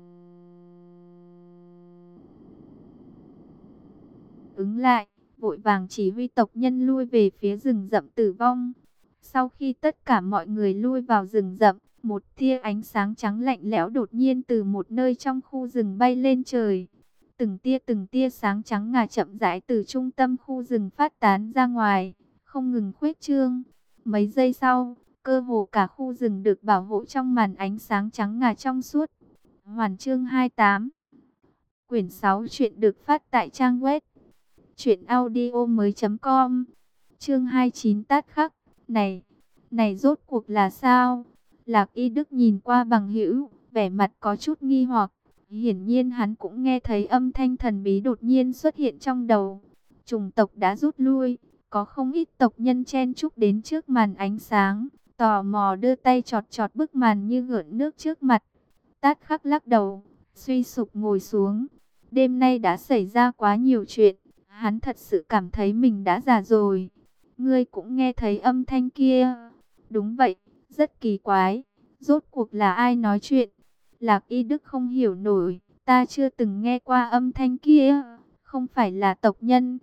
ứng lại, vội vàng chỉ huy tộc nhân lui về phía rừng rậm tử vong. Sau khi tất cả mọi người lui vào rừng rậm, một tia ánh sáng trắng lạnh lẽo đột nhiên từ một nơi trong khu rừng bay lên trời. Từng tia từng tia sáng trắng ngà chậm rãi từ trung tâm khu rừng phát tán ra ngoài, không ngừng khuếch trương. Mấy giây sau, cơ hồ cả khu rừng được bảo hộ trong màn ánh sáng trắng ngà trong suốt. Hoàn chương hai mươi tám. Quyển sáu truyện được phát tại trang web truyện audio mới chấm com. Chương hai mươi chín. Tát Khắc. Này, này rốt cuộc là sao? Lạc Y Đức nhìn qua bằng hữu, vẻ mặt có chút nghi hoặc. Hiển nhiên hắn cũng nghe thấy âm thanh thần bí đột nhiên xuất hiện trong đầu. Chủng tộc đã rút lui, có không ít tộc nhân chen chúc đến trước màn ánh sáng, tò mò đưa tay chọt chọt bức màn như gợn nước trước mặt. Tát Khắc lắc đầu, suy sụp ngồi xuống. Đêm nay đã xảy ra quá nhiều chuyện, hắn thật sự cảm thấy mình đã già rồi. Ngươi cũng nghe thấy âm thanh kia? Đúng vậy, rất kỳ quái. Rốt cuộc là ai nói chuyện? Lạc Y Đức không hiểu nổi, ta chưa từng nghe qua âm thanh kia, không phải là tộc nhân.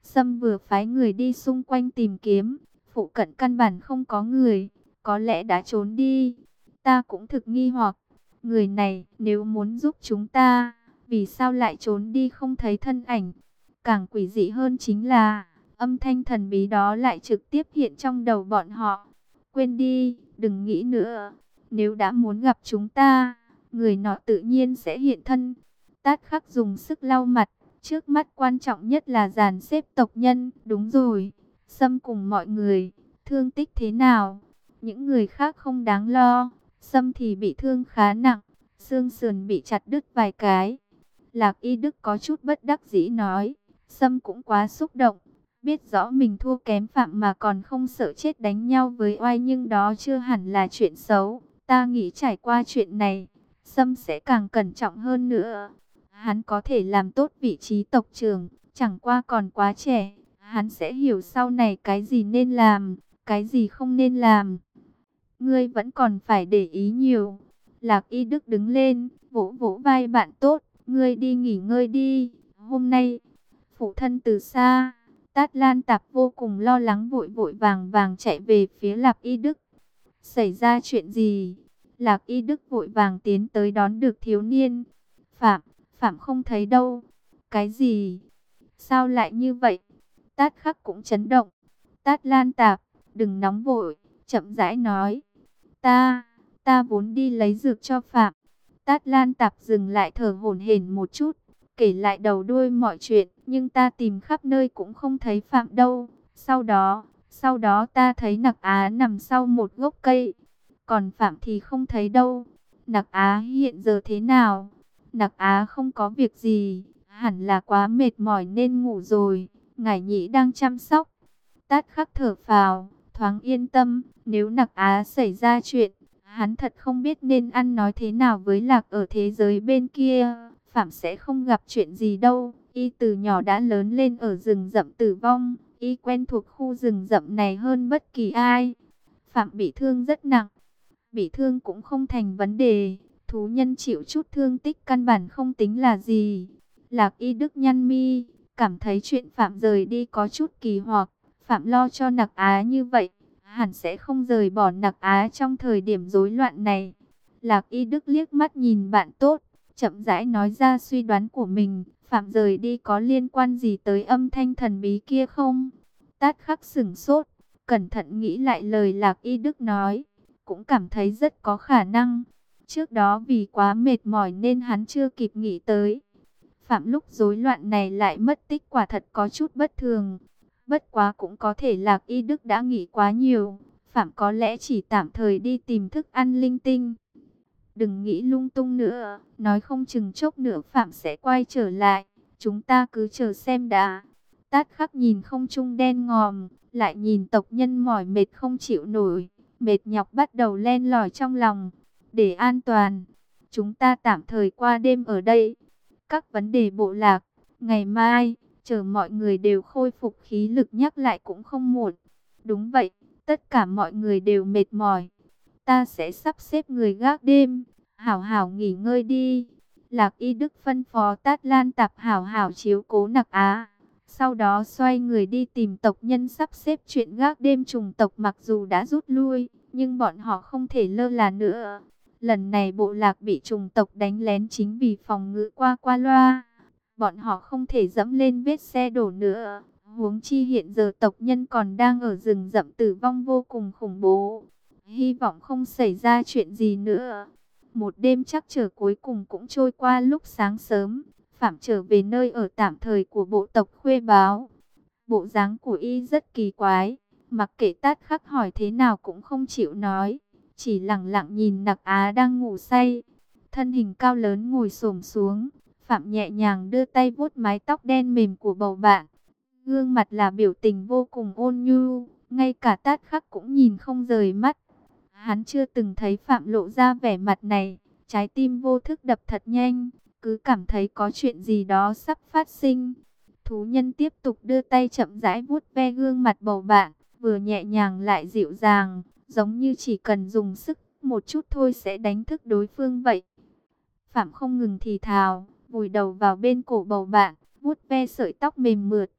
Sâm vừa phái người đi xung quanh tìm kiếm, phụ cận căn bản không có người, có lẽ đã trốn đi. Ta cũng thực nghi hoặc, người này nếu muốn giúp chúng ta, vì sao lại trốn đi không thấy thân ảnh? Càng quỷ dị hơn chính là, âm thanh thần bí đó lại trực tiếp hiện trong đầu bọn họ. Quên đi, đừng nghĩ nữa, nếu đã muốn gặp chúng ta, người nọ tự nhiên sẽ hiện thân. Tát Khắc dùng sức lau mặt, trước mắt quan trọng nhất là dàn xếp tộc nhân. Đúng rồi, Sâm cùng mọi người, thương tích thế nào? Những người khác không đáng lo, Sâm thì bị thương khá nặng, xương sườn bị chặt đứt vài cái. Lạc Y Đức có chút bất đắc dĩ nói, Sâm cũng quá xúc động, biết rõ mình thua kém Phạm mà còn không sợ chết đánh nhau với oai, nhưng đó chưa hẳn là chuyện xấu. Ta nghĩ trải qua chuyện này, Sâm sẽ càng cẩn trọng hơn nữa. Hắn có thể làm tốt vị trí tộc trưởng, chẳng qua còn quá trẻ, hắn sẽ hiểu sau này cái gì nên làm, cái gì không nên làm. Ngươi vẫn còn phải để ý nhiều. Lạc Y Đức đứng lên, vỗ vỗ vai bạn tốt, ngươi đi nghỉ ngơi đi. Hôm nay, phụ thân từ xa, Tát Lan Tạp vô cùng lo lắng, vội vội vàng vàng chạy về phía Lạc Y Đức. Xảy ra chuyện gì? Lạc Y Đức vội vàng tiến tới đón được thiếu niên. Phạm, Phạm không thấy đâu. Cái gì? Sao lại như vậy? Tát Khắc cũng chấn động. Tát Lan Tạp, đừng nóng vội, chậm rãi nói. Ta, ta vốn đi lấy dược cho Phạm. Tát Lan Tạp dừng lại thở hổn hển một chút, kể lại đầu đuôi mọi chuyện, nhưng ta tìm khắp nơi cũng không thấy Phạm đâu. Sau đó, sau đó ta thấy Nặc Á nằm sau một gốc cây, còn Phạm thì không thấy đâu. Nặc Á hiện giờ thế nào? Nặc Á không có việc gì, hẳn là quá mệt mỏi nên ngủ rồi, ngải nhĩ đang chăm sóc. Tát Khắc thở phào, thoáng yên tâm, nếu Nặc Á xảy ra chuyện, hắn thật không biết nên ăn nói thế nào với Lạc ở thế giới bên kia. Phạm sẽ không gặp chuyện gì đâu, y từ nhỏ đã lớn lên ở rừng rậm Tử Vong, y quen thuộc khu rừng rậm này hơn bất kỳ ai. Phạm bị thương rất nặng, bị thương cũng không thành vấn đề, thú nhân chịu chút thương tích căn bản không tính là gì. Lạc Y Đức nhăn mi, cảm thấy chuyện Phạm rời đi có chút kỳ hoặc. Phạm lo cho Nặc Á như vậy, hẳn sẽ không rời bỏ Nặc Á trong thời điểm rối loạn này. Lạc Y Đức liếc mắt nhìn bạn tốt, chậm rãi nói ra suy đoán của mình. Phạm rời đi có liên quan gì tới âm thanh thần bí kia không? Tát Khắc sửng sốt, cẩn thận nghĩ lại lời Lạc Y Đức nói, cũng cảm thấy rất có khả năng. Trước đó vì quá mệt mỏi nên hắn chưa kịp nghĩ tới. Phạm lúc rối loạn này lại mất tích, quả thật có chút bất thường. Bất quá cũng có thể Lạc Y Đức đã nghĩ quá nhiều. Phạm có lẽ chỉ tạm thời đi tìm thức ăn linh tinh. Đừng nghĩ lung tung nữa, nói không chừng chốc nữa Phạm sẽ quay trở lại. Chúng ta cứ chờ xem đã. Tát Khắc nhìn không trung đen ngòm, lại nhìn tộc nhân mỏi mệt không chịu nổi. Mệt nhọc bắt đầu len lỏi trong lòng. Để an toàn, chúng ta tạm thời qua đêm ở đây. Các vấn đề bộ lạc, ngày mai, chờ mọi người đều khôi phục khí lực nhắc lại cũng không muộn. Đúng vậy, tất cả mọi người đều mệt mỏi. Ta sẽ sắp xếp người gác đêm, hảo hảo nghỉ ngơi đi. Lạc Y Đức phân phó Tát Lan Tạp hảo hảo chiếu cố Nặc Á. Sau đó xoay người đi tìm tộc nhân sắp xếp chuyện gác đêm. Chủng tộc mặc dù đã rút lui, nhưng bọn họ không thể lơ là nữa. Lần này bộ lạc bị chủng tộc đánh lén chính vì phòng ngự qua qua loa. Bọn họ không thể dẫm lên vết xe đổ nữa. Huống chi hiện giờ tộc nhân còn đang ở rừng rậm Tử Vong vô cùng khủng bố. Hy vọng không xảy ra chuyện gì nữa. Một đêm trắc trở cuối cùng cũng trôi qua. Lúc sáng sớm, Phạm trở về nơi ở tạm thời của bộ tộc Khuê Báo. Bộ dáng của y rất kỳ quái, mặc kệ Tát Khắc hỏi thế nào cũng không chịu nói, chỉ lặng lặng nhìn Nặc Á đang ngủ say. Thân hình cao lớn ngồi xổm xuống, Phạm nhẹ nhàng đưa tay vuốt mái tóc đen mềm của bầu bạn. Gương mặt là biểu tình vô cùng ôn nhu, ngay cả Tát Khắc cũng nhìn không rời mắt. Hắn chưa từng thấy Phạm lộ ra vẻ mặt này, trái tim vô thức đập thật nhanh, cứ cảm thấy có chuyện gì đó sắp phát sinh. Thú nhân tiếp tục đưa tay chậm rãi vuốt ve gương mặt bầu bạn, vừa nhẹ nhàng lại dịu dàng, giống như chỉ cần dùng sức một chút thôi sẽ đánh thức đối phương vậy. Phạm không ngừng thì thào, vùi đầu vào bên cổ bầu bạn, vuốt ve sợi tóc mềm mượt.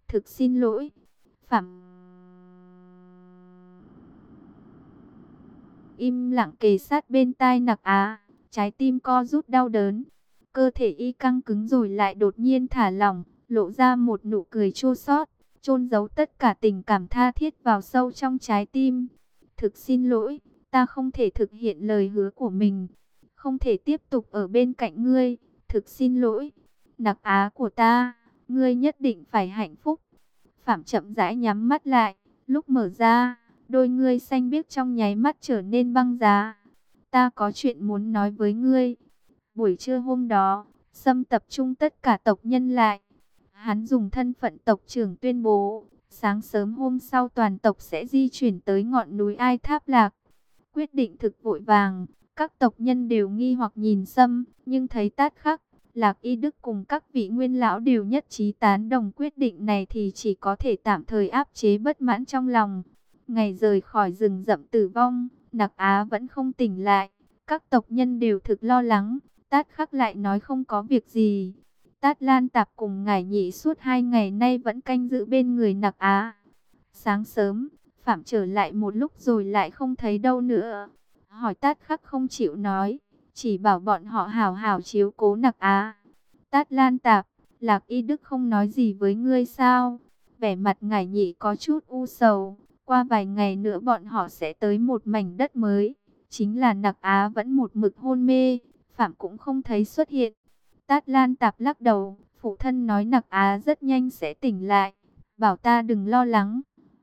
thực xin lỗi. Phạm im lặng kề sát bên tai Nặc Á, trái tim co rút đau đớn. Cơ thể y căng cứng rồi lại đột nhiên thả lỏng, lộ ra một nụ cười chua xót, chôn giấu tất cả tình cảm tha thiết vào sâu trong trái tim. Thực xin lỗi, ta không thể thực hiện lời hứa của mình, không thể tiếp tục ở bên cạnh ngươi. Thực xin lỗi, Nặc Á của ta, ngươi nhất định phải hạnh phúc. Phạm chậm rãi nhắm mắt lại, lúc mở ra, đôi ngươi xanh biếc trong nháy mắt trở nên băng giá. Ta có chuyện muốn nói với ngươi. Buổi trưa hôm đó, Sâm tập trung tất cả tộc nhân lại. Hắn dùng thân phận tộc trưởng tuyên bố, sáng sớm hôm sau toàn tộc sẽ di chuyển tới ngọn núi Ai Tháp Lạc. Quyết định thực vội vàng, các tộc nhân đều nghi hoặc nhìn Sâm, nhưng thấy Tát Khắc, Lạc Y Đức cùng các vị nguyên lão đều nhất trí tán đồng quyết định này thì chỉ có thể tạm thời áp chế bất mãn trong lòng. Ngày rời khỏi rừng rậm tử vong, Nặc Á vẫn không tỉnh lại, các tộc nhân đều thực lo lắng. Tát Khắc lại nói không có việc gì. Tát Lan Tạp cùng Ngải Nhị suốt hai ngày nay vẫn canh giữ bên người Nặc Á. Sáng sớm, Phạm trở lại một lúc rồi lại không thấy đâu nữa. Hỏi Tát Khắc không chịu nói, chỉ bảo bọn họ hảo hảo chiếu cố Nặc Á. Tát Lan Tạp, Lạc Y Đức không nói gì với ngươi sao? Vẻ mặt Ngải Nhị có chút u sầu. Qua vài ngày nữa bọn họ sẽ tới một mảnh đất mới. Chính là Nặc Á vẫn một mực hôn mê, Phạm cũng không thấy xuất hiện. Tát Lan Tạp lắc đầu, phụ thân nói Nặc Á rất nhanh sẽ tỉnh lại, bảo ta đừng lo lắng.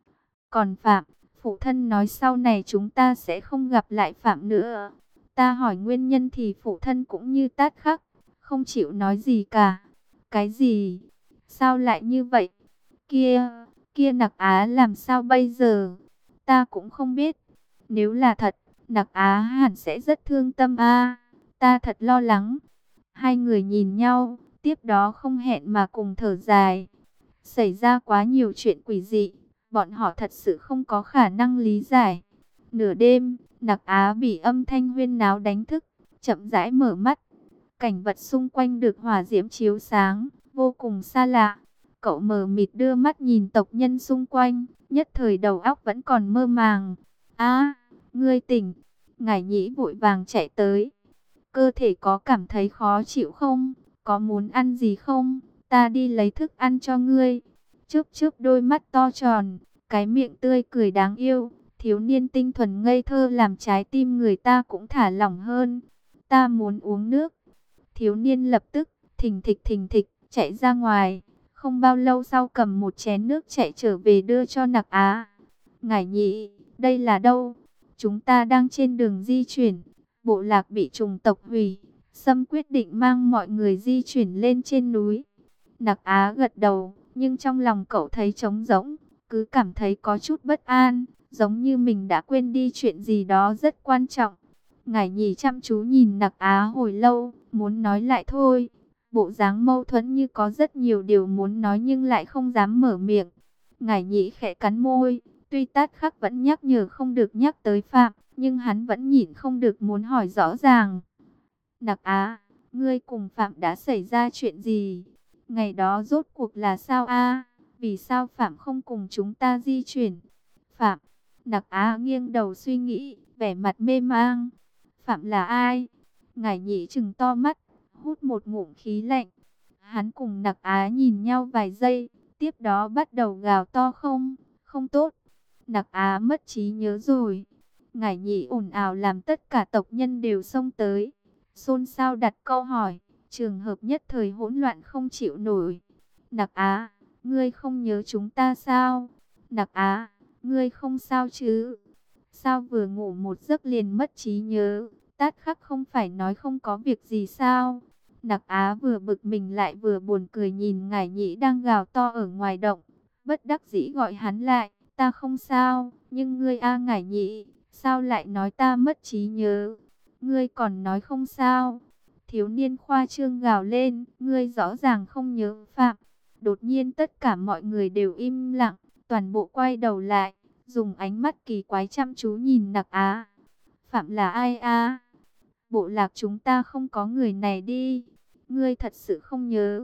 Còn Phạm, phụ thân nói sau này chúng ta sẽ không gặp lại Phạm nữa. Ta hỏi nguyên nhân thì phụ thân cũng như Tát Khắc, không chịu nói gì cả. Cái gì? Sao lại như vậy? Kia, kia Nặc Á làm sao bây giờ? Ta cũng không biết. Nếu là thật, Nặc Á hẳn sẽ rất thương tâm a. Ta thật lo lắng. Hai người nhìn nhau, tiếp đó không hẹn mà cùng thở dài. Xảy ra quá nhiều chuyện quỷ dị, bọn họ thật sự không có khả năng lý giải. Nửa đêm, Nặc Á bị âm thanh huyên náo đánh thức, chậm rãi mở mắt. Cảnh vật xung quanh được hỏa diễm chiếu sáng, vô cùng xa lạ. Cậu mờ mịt đưa mắt nhìn tộc nhân xung quanh, nhất thời đầu óc vẫn còn mơ màng. A, ngươi tỉnh. Ngải Nhĩ vội vàng chạy tới. Cơ thể có cảm thấy khó chịu không? Có muốn ăn gì không? Ta đi lấy thức ăn cho ngươi. Chớp chớp đôi mắt to tròn, cái miệng tươi cười đáng yêu. Thiếu niên tinh thuần ngây thơ làm trái tim người ta cũng thả lỏng hơn. Ta muốn uống nước. Thiếu niên lập tức thình thịch thình thịch chạy ra ngoài. Không bao lâu sau cầm một chén nước chạy trở về đưa cho Nặc Á. Ngải Nhĩ, đây là đâu? Chúng ta đang trên đường di chuyển. Bộ lạc bị trùng tộc hủy. Sâm quyết định mang mọi người di chuyển lên trên núi. Nặc Á gật đầu, nhưng trong lòng cậu thấy trống rỗng, cứ cảm thấy có chút bất an, giống như mình đã quên đi chuyện gì đó rất quan trọng. Ngải Nhĩ chăm chú nhìn Nặc Á hồi lâu, muốn nói lại thôi. Bộ dáng mâu thuẫn như có rất nhiều điều muốn nói nhưng lại không dám mở miệng. Ngải Nhĩ khẽ cắn môi, tuy Tát Khắc vẫn nhắc nhở không được nhắc tới Phạm, nhưng hắn vẫn nhịn không được muốn hỏi rõ ràng. Nặc Á, ngươi cùng Phạm đã xảy ra chuyện gì? Ngày đó rốt cuộc là sao a? Vì sao Phạm không cùng chúng ta di chuyển? Phạm, Nặc Á nghiêng đầu suy nghĩ, vẻ mặt mê mang. Phạm là ai? Ngải Nhĩ trừng to mắt, hút một ngụm khí lạnh. Hắn cùng Nặc Á nhìn nhau vài giây, tiếp đó bắt đầu gào to không, không tốt. Nặc Á mất trí nhớ rồi. Ngải Nhĩ ồn ào làm tất cả tộc nhân đều xông tới. Xôn xao đặt câu hỏi, trường hợp nhất thời hỗn loạn không chịu nổi. Nặc Á, ngươi không nhớ chúng ta sao? Nặc Á, ngươi không sao chứ? Sao vừa ngủ một giấc liền mất trí nhớ? Tát Khắc không phải nói không có việc gì sao? Nặc Á vừa bực mình lại vừa buồn cười nhìn Ngải Nhĩ đang gào to ở ngoài động. Bất đắc dĩ gọi hắn lại, ta không sao, nhưng ngươi a Ngải Nhĩ, sao lại nói ta mất trí nhớ? Ngươi còn nói không sao? Thiếu niên khoa trương gào lên, ngươi rõ ràng không nhớ Phạm. Đột nhiên tất cả mọi người đều im lặng, toàn bộ quay đầu lại, dùng ánh mắt kỳ quái chăm chú nhìn Nặc Á. Phạm là ai a? Bộ lạc chúng ta không có người này đi. Ngươi thật sự không nhớ?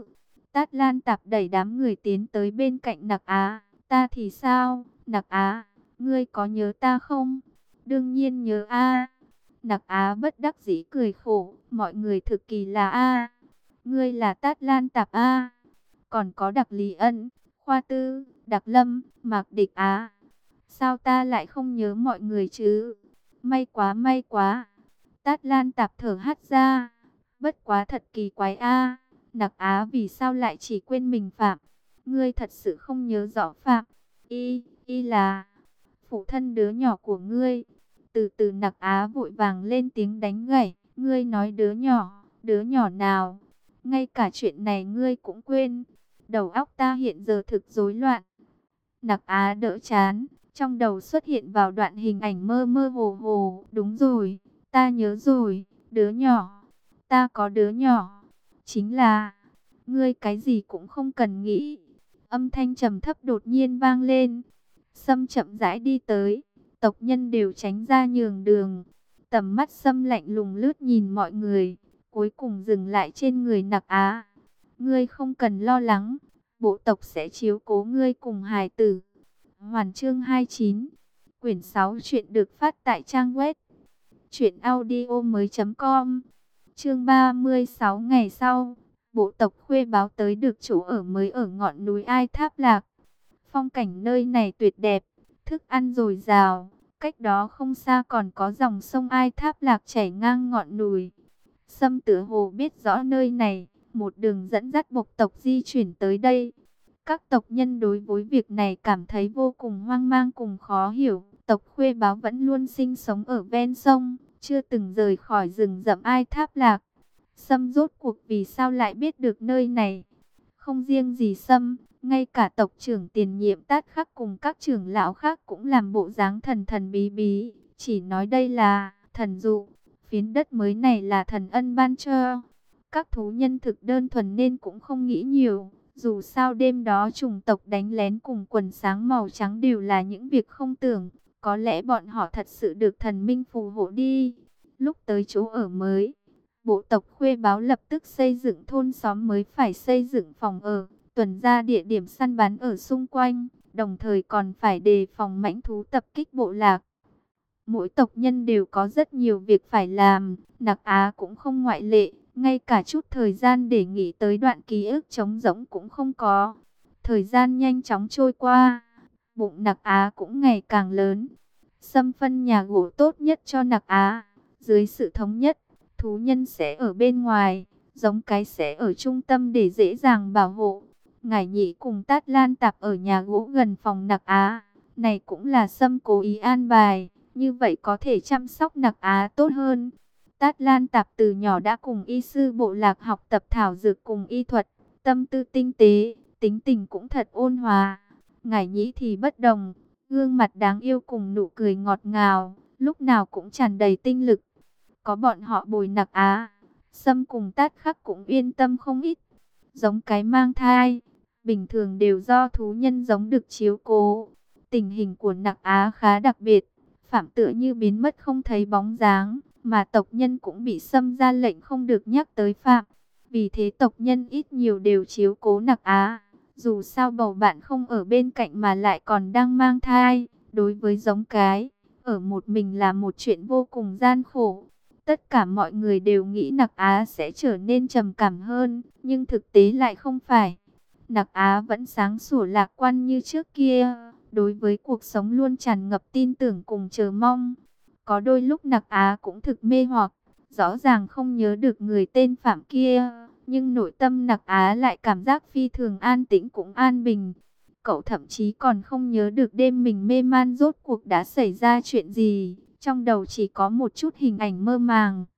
Tát Lan Tạp đẩy đám người tiến tới bên cạnh Nặc Á. Ta thì sao, Nặc Á, ngươi có nhớ ta không? Đương nhiên nhớ a. Nặc Á bất đắc dĩ cười khổ, mọi người thực kỳ lạ a. Ngươi là Tát Lan Tạp a. Còn có Đặc Lý Ân, Khoa Tư, Đặc Lâm, Mạc Địch Á. Sao ta lại không nhớ mọi người chứ? May quá may quá. Tát Lan Tạp thở hắt ra. Bất quá thật kỳ quái a. Nặc Á vì sao lại chỉ quên mình Phạm? Ngươi thật sự không nhớ rõ Phạm? Y, y là phụ thân đứa nhỏ của ngươi. Từ từ Nặc Á vội vàng lên tiếng đánh gãy. Ngươi nói đứa nhỏ, đứa nhỏ nào? Ngay cả chuyện này ngươi cũng quên. Đầu óc ta hiện giờ thực rối loạn. Nặc Á đỡ chán, trong đầu xuất hiện vào đoạn hình ảnh mơ mơ hồ hồ. Đúng rồi, ta nhớ rồi, đứa nhỏ. Ta có đứa nhỏ. Chính là, ngươi cái gì cũng không cần nghĩ. Âm thanh trầm thấp đột nhiên vang lên. Sâm chậm rãi đi tới, tộc nhân đều tránh ra nhường đường. Tầm mắt Sâm lạnh lùng lướt nhìn mọi người, cuối cùng dừng lại trên người Nặc Á. Ngươi không cần lo lắng, bộ tộc sẽ chiếu cố ngươi cùng hài tử. Hoàn chương hai mươi chín, quyển sáu truyện được phát tại trang web truyện audio mới chấm com. Chương ba mươi sáu ngày sau, bộ tộc Khuê báo tới được chỗ ở mới ở ngọn núi Ai Tháp Lạc. Phong cảnh nơi này tuyệt đẹp, thức ăn dồi dào, cách đó không xa còn có dòng sông Ai Tháp Lạc chảy ngang ngọn núi. Sâm Tử Hồ biết rõ nơi này, một đường dẫn dắt bộ tộc di chuyển tới đây. Các tộc nhân đối với việc này cảm thấy vô cùng hoang mang cùng khó hiểu. Tộc Khuê báo vẫn luôn sinh sống ở ven sông, chưa từng rời khỏi rừng rậm Ai Tháp Lạc. Sâm rốt cuộc vì sao lại biết được nơi này? Không riêng gì Sâm, ngay cả tộc trưởng tiền nhiệm Tát Khắc cùng các trưởng lão khác cũng làm bộ dáng thần thần bí bí, chỉ nói đây là thần dụ, phiến đất mới này là thần ân ban cho. Các thú nhân thực đơn thuần nên cũng không nghĩ nhiều, dù sao đêm đó chủng tộc đánh lén cùng quần sáng màu trắng đều là những việc không tưởng, có lẽ bọn họ thật sự được thần minh phù hộ đi. Lúc tới chỗ ở mới, bộ tộc Khuê báo lập tức xây dựng thôn xóm mới, phải xây dựng phòng ở, tuần ra địa điểm săn bắn ở xung quanh, đồng thời còn phải đề phòng mãnh thú tập kích bộ lạc. Mỗi tộc nhân đều có rất nhiều việc phải làm, Nặc Á cũng không ngoại lệ, ngay cả chút thời gian để nghĩ tới đoạn ký ức trống rỗng cũng không có. Thời gian nhanh chóng trôi qua, bụng Nặc Á cũng ngày càng lớn. Sâm phân nhà gỗ tốt nhất cho Nặc Á, dưới sự thống nhất, thú nhân sẽ ở bên ngoài, giống cái sẽ ở trung tâm để dễ dàng bảo hộ. Ngải Nhị cùng Tát Lan Tạp ở nhà gỗ gần phòng Nặc Á, này cũng là Sâm cố ý an bài, như vậy có thể chăm sóc Nặc Á tốt hơn. Tát Lan Tạp từ nhỏ đã cùng y sư bộ lạc học tập thảo dược cùng y thuật, tâm tư tinh tế, tính tình cũng thật ôn hòa. Ngải Nhĩ thì bất đồng, gương mặt đáng yêu cùng nụ cười ngọt ngào, lúc nào cũng tràn đầy tinh lực. Có bọn họ bồi Nặc Á, Sâm cùng Tát Khắc cũng yên tâm không ít. Giống cái mang thai, bình thường đều do thú nhân giống được chiếu cố. Tình hình của Nặc Á khá đặc biệt, Phạm tựa như biến mất không thấy bóng dáng, mà tộc nhân cũng bị Sâm ra lệnh không được nhắc tới Phạm. Vì thế tộc nhân ít nhiều đều chiếu cố Nặc Á. Dù sao bầu bạn không ở bên cạnh mà lại còn đang mang thai, đối với giống cái, ở một mình là một chuyện vô cùng gian khổ. Tất cả mọi người đều nghĩ Nặc Á sẽ trở nên trầm cảm hơn, nhưng thực tế lại không phải. Nặc Á vẫn sáng sủa lạc quan như trước kia, đối với cuộc sống luôn tràn ngập tin tưởng cùng chờ mong. Có đôi lúc Nặc Á cũng thực mê hoặc, rõ ràng không nhớ được người tên Phạm kia, nhưng nội tâm Nặc Á lại cảm giác phi thường an tĩnh cũng an bình. Cậu thậm chí còn không nhớ được đêm mình mê man rốt cuộc đã xảy ra chuyện gì, trong đầu chỉ có một chút hình ảnh mơ màng.